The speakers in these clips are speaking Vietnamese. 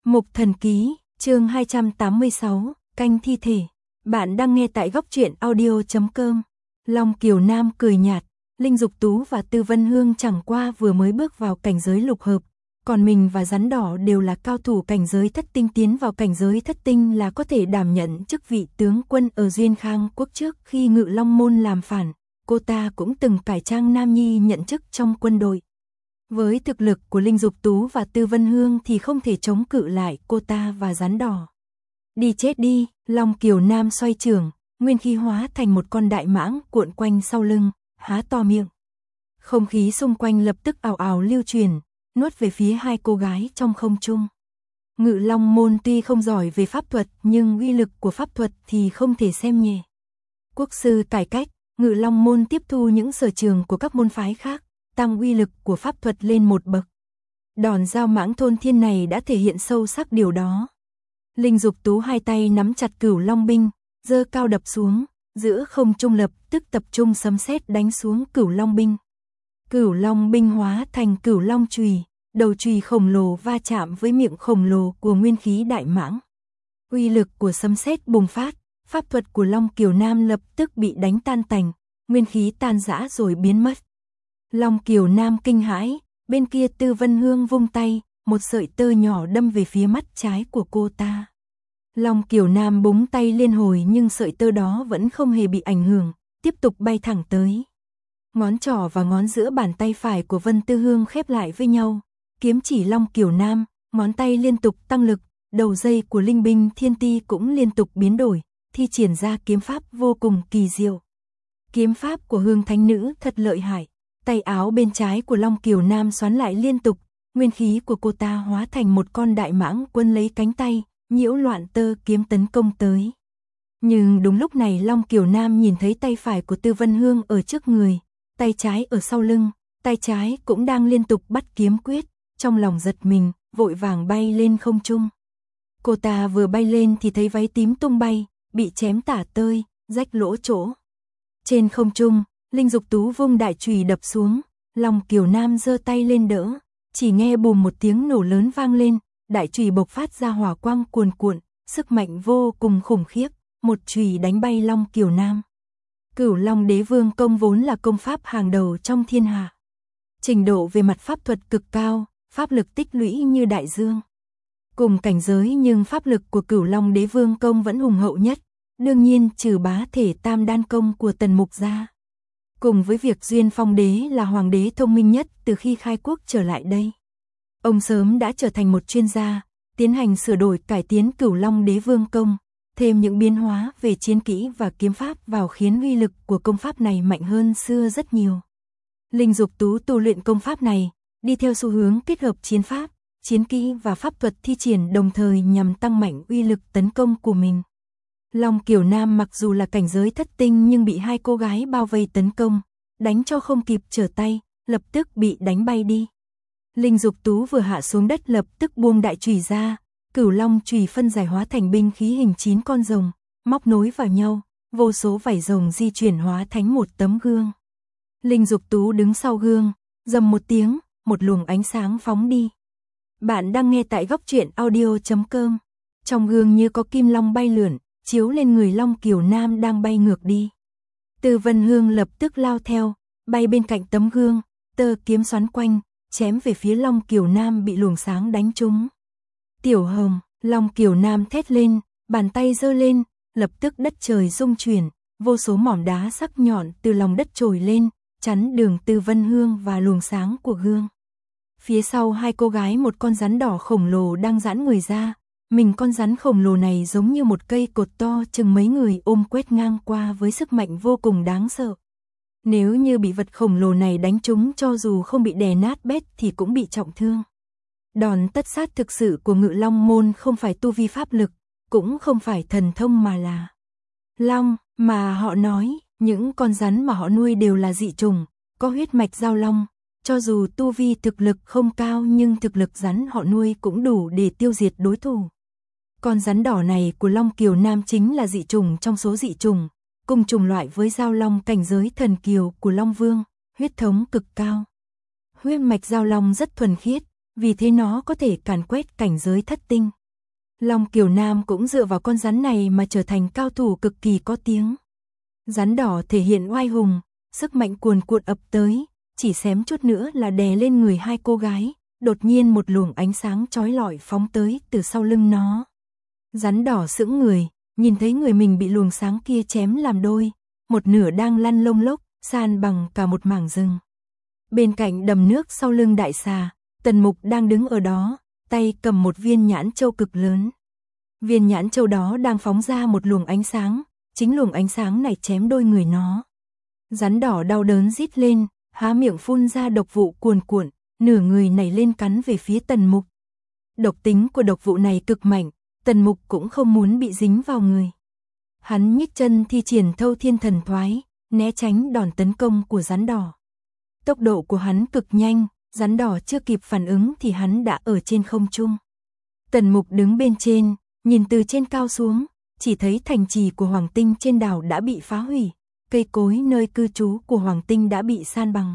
Mục Thần Ký, chương 286, canh thi thể. Bạn đang nghe tại góc truyện audio.com. Long Kiều Nam cười nhạt, Linh Dục Tú và Tư Vân Hương chẳng qua vừa mới bước vào cảnh giới lục hợp, còn mình và Rắn Đỏ đều là cao thủ cảnh giới thất tinh, tiến vào cảnh giới thất tinh là có thể đảm nhận chức vị tướng quân ở Duyên Khang Quốc. Trước khi Ngự Long Môn làm phản, cô ta cũng từng cải trang nam nhi nhận chức trong quân đội. Với thực lực của Linh Dục Tú và Tư Vân Hương thì không thể chống cự lại cô ta và Rắn Đỏ. Đi chết đi, Long Kiều Nam xoay trường, nguyên khí hóa thành một con đại mãng cuộn quanh sau lưng, há to miệng. Không khí xung quanh lập tức ào ào lưu truyền, nuốt về phía hai cô gái trong không trung. Ngự Long Môn tuy không giỏi về pháp thuật nhưng uy lực của pháp thuật thì không thể xem nhẹ. Quốc sư cải cách, Ngự Long Môn tiếp thu những sở trường của các môn phái khác, tăng uy lực của pháp thuật lên một bậc. Đòn giao mãng thôn thiên này đã thể hiện sâu sắc điều đó. Linh Dục Tú hai tay nắm chặt Cửu Long binh, giơ cao đập xuống, giữa không trung lập tức tập trung sấm sét đánh xuống Cửu Long binh. Cửu Long binh hóa thành Cửu Long chùy, đầu chùy khổng lồ va chạm với miệng khổng lồ của nguyên khí đại mãng. Uy lực của sấm sét bùng phát, pháp thuật của Long Kiều Nam lập tức bị đánh tan tành, nguyên khí tan rã rồi biến mất. Long Kiều Nam kinh hãi, bên kia Tư Vân Hương vung tay, một sợi tơ nhỏ đâm về phía mắt trái của cô ta. Long Kiều Nam búng tay liên hồi nhưng sợi tơ đó vẫn không hề bị ảnh hưởng, tiếp tục bay thẳng tới. Ngón trỏ và ngón giữa bàn tay phải của Vân Tư Hương khép lại với nhau, kiếm chỉ Long Kiều Nam, ngón tay liên tục tăng lực, đầu dây của linh binh thiên ti cũng liên tục biến đổi, thi triển ra kiếm pháp vô cùng kỳ diệu. Kiếm pháp của Hương Thánh Nữ thật lợi hại. Tay áo bên trái của Long Kiều Nam xoắn lại liên tục, nguyên khí của cô ta hóa thành một con đại mãng quấn lấy cánh tay, nhiễu loạn tơ kiếm tấn công tới. Nhưng đúng lúc này Long Kiều Nam nhìn thấy tay phải của Tư Vân Hương ở trước người, tay trái ở sau lưng, tay trái cũng đang liên tục bắt kiếm quyết, trong lòng giật mình, vội vàng bay lên không trung. Cô ta vừa bay lên thì thấy váy tím tung bay, bị chém tả tơi, rách lỗ chỗ. Trên không trung, Linh Dục Tú vung đại chùy đập xuống, Long Kiều Nam giơ tay lên đỡ, chỉ nghe bùm một tiếng nổ lớn vang lên, đại chùy bộc phát ra hỏa quang cuồn cuộn, sức mạnh vô cùng khủng khiếp, một chùy đánh bay Long Kiều Nam. Cửu Long Đế Vương công vốn là công pháp hàng đầu trong thiên hạ. Trình độ về mặt pháp thuật cực cao, pháp lực tích lũy như đại dương. Cùng cảnh giới nhưng pháp lực của Cửu Long Đế Vương công vẫn hùng hậu nhất, đương nhiên trừ bá thể tam đan công của Tần Mục ra. Cùng với việc Duyên Phong Đế là hoàng đế thông minh nhất từ khi khai quốc trở lại đây. Ông sớm đã trở thành một chuyên gia, tiến hành sửa đổi cải tiến Cửu Long Đế Vương công, thêm những biến hóa về chiến kỹ và kiếm pháp vào khiến uy lực của công pháp này mạnh hơn xưa rất nhiều. Linh Dục Tú tu luyện công pháp này, đi theo xu hướng kết hợp chiến pháp, chiến kỹ và pháp thuật thi triển đồng thời nhằm tăng mạnh uy lực tấn công của mình. Long Kiều Nam mặc dù là cảnh giới thất tinh nhưng bị hai cô gái bao vây tấn công, đánh cho không kịp trở tay, lập tức bị đánh bay đi. Linh Dục Tú vừa hạ xuống đất lập tức buông đại chùy ra, Cửu Long chùy phân giải hóa thành binh khí hình 9 con rồng, móc nối vào nhau, vô số vảy rồng di chuyển hóa thành một tấm gương. Linh Dục Tú đứng sau gương, rầm một tiếng, một luồng ánh sáng phóng đi. Bạn đang nghe tại góc truyện audio.com. Trong gương như có kim long bay lượn, chiếu lên người Long Kiều Nam đang bay ngược đi. Tư Vân Hương lập tức lao theo, bay bên cạnh tấm gương, tơ kiếm xoắn quanh, chém về phía Long Kiều Nam bị luồng sáng đánh trúng. Tiểu Hồng, Long Kiều Nam thét lên, bàn tay giơ lên, lập tức đất trời rung chuyển, vô số mỏm đá sắc nhọn từ lòng đất trồi lên, chắn đường Tư Vân Hương và luồng sáng của gương. Phía sau hai cô gái một con rắn đỏ khổng lồ đang giãn người ra. Mình con rắn khổng lồ này giống như một cây cột to chừng mấy người ôm quét ngang qua với sức mạnh vô cùng đáng sợ. Nếu như bị vật khổng lồ này đánh trúng cho dù không bị đè nát bét thì cũng bị trọng thương. Đòn tất sát thực sự của Ngự Long Môn không phải tu vi pháp lực, cũng không phải thần thông mà là long, mà họ nói, những con rắn mà họ nuôi đều là dị chủng, có huyết mạch giao long. Cho dù tu vi thực lực không cao nhưng thực lực rắn họ nuôi cũng đủ để tiêu diệt đối thủ. Con rắn đỏ này của Long Kiều Nam chính là dị chủng trong số dị chủng, cùng chủng loại với giao long cảnh giới thần kiều của Long Vương, huyết thống cực cao. Huyết mạch giao long rất thuần khiết, vì thế nó có thể càn quét cảnh giới thất tinh. Long Kiều Nam cũng dựa vào con rắn này mà trở thành cao thủ cực kỳ có tiếng. Rắn đỏ thể hiện oai hùng, sức mạnh cuồn cuộn ập tới, chỉ xém chút nữa là đè lên người hai cô gái, đột nhiên một luồng ánh sáng chói lọi phóng tới từ sau lưng nó. Rắn đỏ sững người, nhìn thấy người mình bị luồng sáng kia chém làm đôi, một nửa đang lăn lông lốc, san bằng cả một mảng rừng. Bên cạnh đầm nước sau lưng đại xà, Tần Mục đang đứng ở đó, tay cầm một viên nhãn châu cực lớn. Viên nhãn châu đó đang phóng ra một luồng ánh sáng, chính luồng ánh sáng này chém đôi người nó. Rắn đỏ đau đớn rít lên, há miệng phun ra độc vụ cuồn cuộn, nửa người nảy lên cắn về phía Tần Mục. Độc tính của độc vụ này cực mạnh, Tần Mục cũng không muốn bị dính vào người. Hắn nhích chân thi triển Thâu Thiên Thần Thoái, né tránh đòn tấn công của rắn đỏ. Tốc độ của hắn cực nhanh, rắn đỏ chưa kịp phản ứng thì hắn đã ở trên không trung. Tần Mục đứng bên trên, nhìn từ trên cao xuống, chỉ thấy thành trì của Hoàng Tinh trên đảo đã bị phá hủy, cây cối nơi cư trú của Hoàng Tinh đã bị san bằng.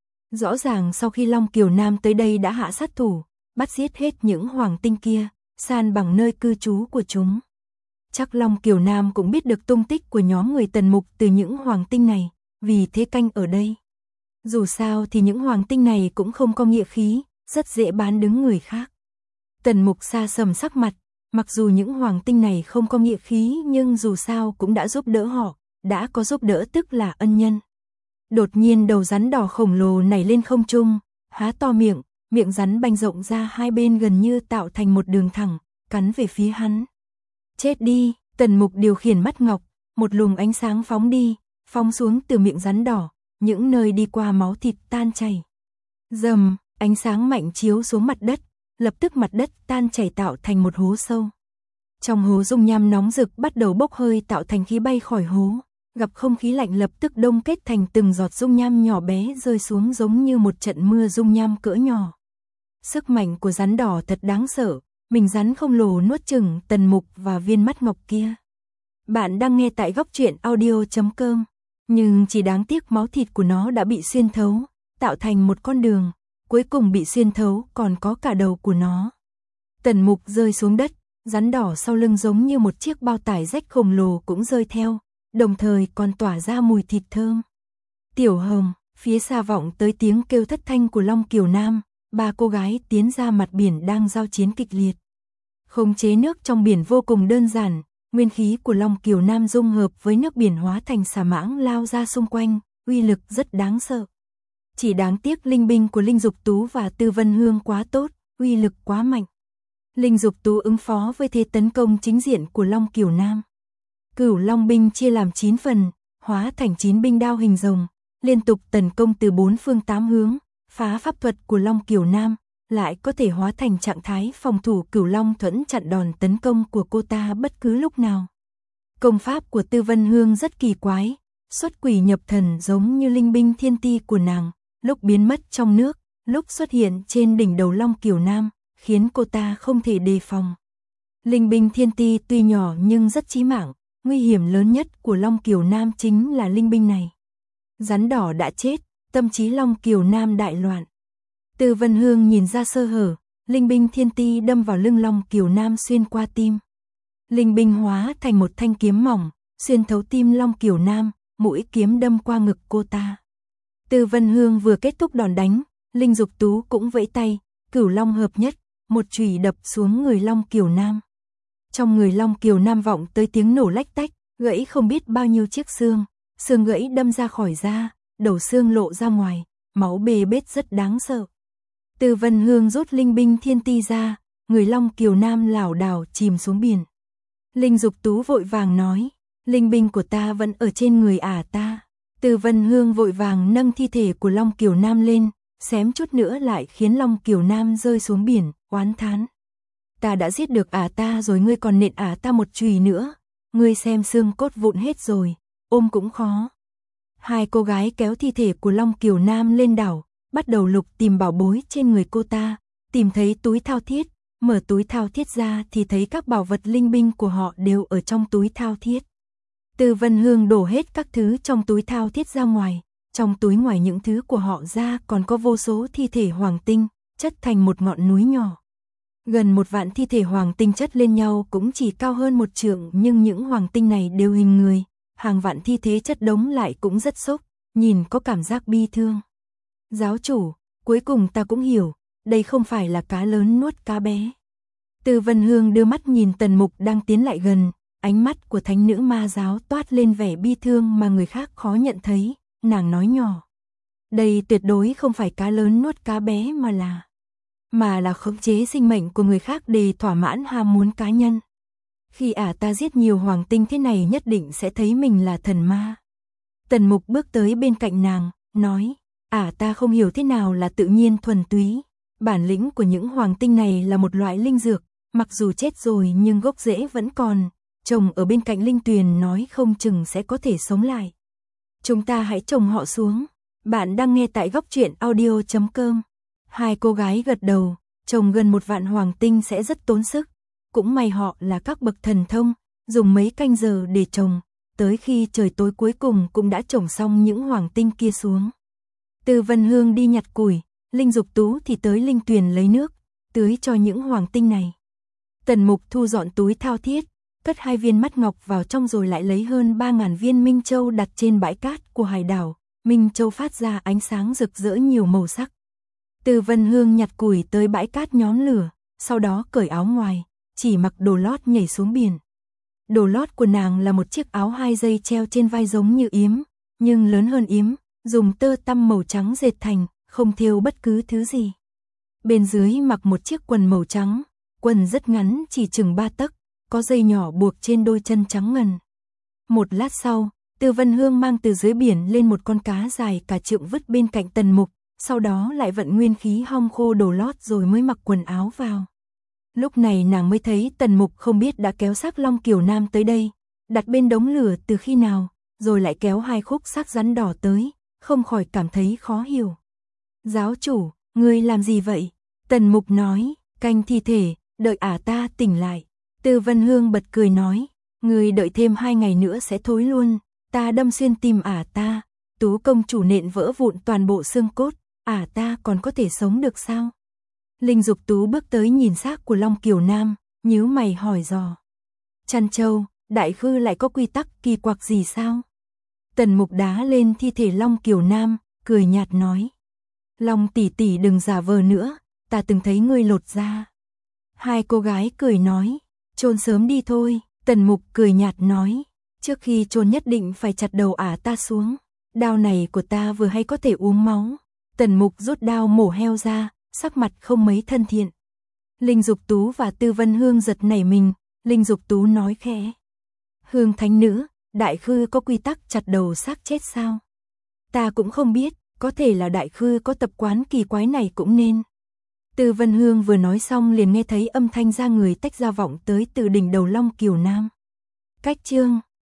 Rõ ràng sau khi Long Kiều Nam tới đây đã hạ sát thủ, bắt giết hết những Hoàng Tinh kia, san bằng nơi cư trú của chúng. Chắc Long Kiều Nam cũng biết được tung tích của nhóm người Tần Mục từ những Hoàng Tinh này, vì thế canh ở đây. Dù sao thì những Hoàng Tinh này cũng không có nghĩa khí, rất dễ bán đứng người khác. Tần Mục xa sầm sắc mặt, mặc dù những Hoàng Tinh này không có nghĩa khí nhưng dù sao cũng đã giúp đỡ họ, đã có giúp đỡ tức là ân nhân. Đột nhiên đầu rắn đỏ khổng lồ nảy lên không trung, há to miệng, miệng rắn banh rộng ra hai bên gần như tạo thành một đường thẳng, cắn về phía hắn. Chết đi, Tần Mục điều khiển mắt ngọc, một luồng ánh sáng phóng đi, phóng xuống từ miệng rắn đỏ, những nơi đi qua máu thịt tan chảy. Rầm, ánh sáng mạnh chiếu xuống mặt đất, lập tức mặt đất tan chảy tạo thành một hố sâu. Trong hố dung nham nóng rực bắt đầu bốc hơi tạo thành khí bay khỏi hố, gặp không khí lạnh lập tức đông kết thành từng giọt dung nham nhỏ bé rơi xuống giống như một trận mưa dung nham cỡ nhỏ. Sức mạnh của rắn đỏ thật đáng sợ, mình rắn khổng lồ nuốt chửng Tần Mục và viên mắt ngọc kia. Bạn đang nghe tại góc truyện audio.com, nhưng chỉ đáng tiếc máu thịt của nó đã bị xuyên thấu, tạo thành một con đường, cuối cùng bị xuyên thấu còn có cả đầu của nó. Tần Mục rơi xuống đất, rắn đỏ sau lưng giống như một chiếc bao tải rách khổng lồ cũng rơi theo, đồng thời còn tỏa ra mùi thịt thơm. Tiểu Hồng, phía xa vọng tới tiếng kêu thất thanh của Long Kiều Nam, ba cô gái tiến ra mặt biển đang giao chiến kịch liệt. Khống chế nước trong biển vô cùng đơn giản, nguyên khí của Long Kiều Nam dung hợp với nước biển hóa thành xà mãng lao ra xung quanh, uy lực rất đáng sợ. Chỉ đáng tiếc linh binh của Linh Dục Tú và Tư Vân Hương quá tốt, uy lực quá mạnh. Linh Dục Tú ứng phó với thế tấn công chính diện của Long Kiều Nam. Cửu Long binh chia làm 9 phần, hóa thành 9 binh đao hình rồng, liên tục tấn công từ 4 phương 8 hướng, phá pháp thuật của Long Kiều Nam, lại có thể hóa thành trạng thái phòng thủ Cửu Long thuẫn chặn đòn tấn công của cô ta bất cứ lúc nào. Công pháp của Tư Vân Hương rất kỳ quái, xuất quỷ nhập thần giống như linh binh thiên ti của nàng, lúc biến mất trong nước, lúc xuất hiện trên đỉnh đầu Long Kiều Nam, khiến cô ta không thể đề phòng. Linh binh thiên ti tuy nhỏ nhưng rất chí mạng, nguy hiểm lớn nhất của Long Kiều Nam chính là linh binh này. Rắn đỏ đã chết, tâm trí Long Kiều Nam đại loạn. Tư Vân Hương nhìn ra sơ hở, linh binh thiên ti đâm vào lưng Long Kiều Nam xuyên qua tim. Linh binh hóa thành một thanh kiếm mỏng, xuyên thấu tim Long Kiều Nam, mũi kiếm đâm qua ngực cô ta. Tư Vân Hương vừa kết thúc đòn đánh, Linh Dục Tú cũng vẫy tay, Cửu Long hợp nhất, một chùy đập xuống người Long Kiều Nam. Trong người Long Kiều Nam vọng tới tiếng nổ lách tách, gãy không biết bao nhiêu chiếc xương, xương gãy đâm ra khỏi da, đầu xương lộ ra ngoài, máu bê bết rất đáng sợ. Tư Vân Hương rút linh binh thiên ti ra, người Long Kiều Nam lảo đảo chìm xuống biển. Linh Dục Tú vội vàng nói, linh binh của ta vẫn ở trên người ta. Tư Vân Hương vội vàng nâng thi thể của Long Kiều Nam lên, xém chút nữa lại khiến Long Kiều Nam rơi xuống biển, oán thán. Ta đã giết được ta rồi ngươi còn nện ta một chùy nữa, ngươi xem xương cốt vụn hết rồi, ôm cũng khó. Hai cô gái kéo thi thể của Long Kiều Nam lên đảo, bắt đầu lục tìm bảo bối trên người cô ta, tìm thấy túi thao thiết, mở túi thao thiết ra thì thấy các bảo vật linh binh của họ đều ở trong túi thao thiết. Tư Vân Hương đổ hết các thứ trong túi thao thiết ra ngoài, trong túi ngoài những thứ của họ ra còn có vô số thi thể hoàng tinh, chất thành một ngọn núi nhỏ. Gần 1 vạn thi thể hoàng tinh chất lên nhau cũng chỉ cao hơn 1 trượng, nhưng những hoàng tinh này đều hình người, hàng vạn thi thế chất đống lại cũng rất sốc, nhìn có cảm giác bi thương. Giáo chủ, cuối cùng ta cũng hiểu, đây không phải là cá lớn nuốt cá bé. Từ Vân Hương đưa mắt nhìn Tần Mục đang tiến lại gần, ánh mắt của thánh nữ ma giáo toát lên vẻ bi thương mà người khác khó nhận thấy, nàng nói nhỏ. Đây tuyệt đối không phải cá lớn nuốt cá bé mà là khống chế sinh mệnh của người khác để thỏa mãn ham muốn cá nhân. Khi ta giết nhiều hoàng tinh thế này nhất định sẽ thấy mình là thần ma. Tần Mục bước tới bên cạnh nàng, nói, ta không hiểu thế nào là tự nhiên thuần túy. Bản lĩnh của những hoàng tinh này là một loại linh dược, mặc dù chết rồi nhưng gốc rễ vẫn còn, trồng ở bên cạnh linh tuyền nói không chừng sẽ có thể sống lại. Chúng ta hãy trồng họ xuống. Bạn đang nghe tại Góc Truyện Audio.com. Hai cô gái gật đầu, trồng gần 1 vạn hoàng tinh sẽ rất tốn sức. Cũng may họ là các bậc thần thông, dùng mấy canh giờ để trồng, tới khi trời tối cuối cùng cũng đã trồng xong những hoàng tinh kia xuống. Từ Vân Hương đi nhặt củi, Linh Dục Tú thì tới linh tuyền lấy nước, tưới cho những hoàng tinh này. Tần Mục thu dọn túi thao thiết, cất 2 viên mắt ngọc vào trong rồi lại lấy hơn 3.000 viên Minh Châu đặt trên bãi cát của hải đảo. Minh Châu phát ra ánh sáng rực rỡ nhiều màu sắc. Từ Vân Hương nhặt củi tới bãi cát nhóm lửa, sau đó cởi áo ngoài, chỉ mặc đồ lót nhảy xuống biển. Đồ lót của nàng là một chiếc áo 2 dây treo trên vai giống như yếm, nhưng lớn hơn yếm, dùng tơ tăm màu trắng dệt thành, không thêu bất cứ thứ gì. Bên dưới mặc một chiếc quần màu trắng, quần rất ngắn chỉ chừng 3 tấc, có dây nhỏ buộc trên đôi chân trắng ngần. Một lát sau, Từ Vân Hương mang từ dưới biển lên một con cá dài cả trượng vứt bên cạnh Tần Mục, sau đó lại vận nguyên khí hong khô đồ lót rồi mới mặc quần áo vào. Lúc này nàng mới thấy Tần Mục không biết đã kéo xác Long Kiều Nam tới đây, đặt bên đống lửa từ khi nào, rồi lại kéo 2 khúc xác rắn đỏ tới, không khỏi cảm thấy khó hiểu. Giáo chủ, ngươi làm gì vậy? Tần Mục nói, canh thi thể, đợi ta tỉnh lại. Từ Vân Hương bật cười nói, ngươi đợi thêm 2 ngày nữa sẽ thối luôn, ta đâm xuyên tim ta, Tú công chủ nện vỡ vụn toàn bộ xương cốt, ta còn có thể sống được sao? Linh Dục Tú bước tới nhìn xác của Long Kiều Nam, nhíu mày hỏi dò. Trăn Châu, đại khư lại có quy tắc kỳ quặc gì sao? Tần Mục đá lên thi thể Long Kiều Nam, cười nhạt nói. Long tỷ tỷ đừng giả vờ nữa, ta từng thấy ngươi lột da. Hai cô gái cười nói, chôn sớm đi thôi. Tần Mục cười nhạt nói, trước khi chôn nhất định phải chặt đầu ta xuống. Đao này của ta vừa hay có thể uống máu. Tần Mục rút đao mổ heo ra, sắc mặt không mấy thân thiện. Linh Dục Tú và Tư Vân Hương giật nảy mình, Linh Dục Tú nói khẽ. Hương thánh nữ, đại khư có quy tắc chặt đầu xác chết sao? Ta cũng không biết, có thể là đại khư có tập quán kỳ quái này cũng nên. Tư Vân Hương vừa nói xong liền nghe thấy âm thanh ra người tách ra vọng tới từ đỉnh đầu Long Kiều Nam. Cách chương